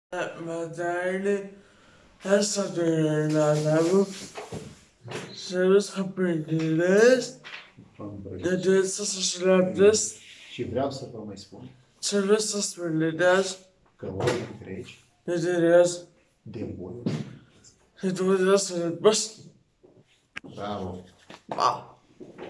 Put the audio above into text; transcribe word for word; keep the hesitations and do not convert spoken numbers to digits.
Materiale extraordinary service aprendiz de desastres Și vreau să vă mai spun service aprendiz că orice treci de deres de bun. de desastres. Bravo! Wow.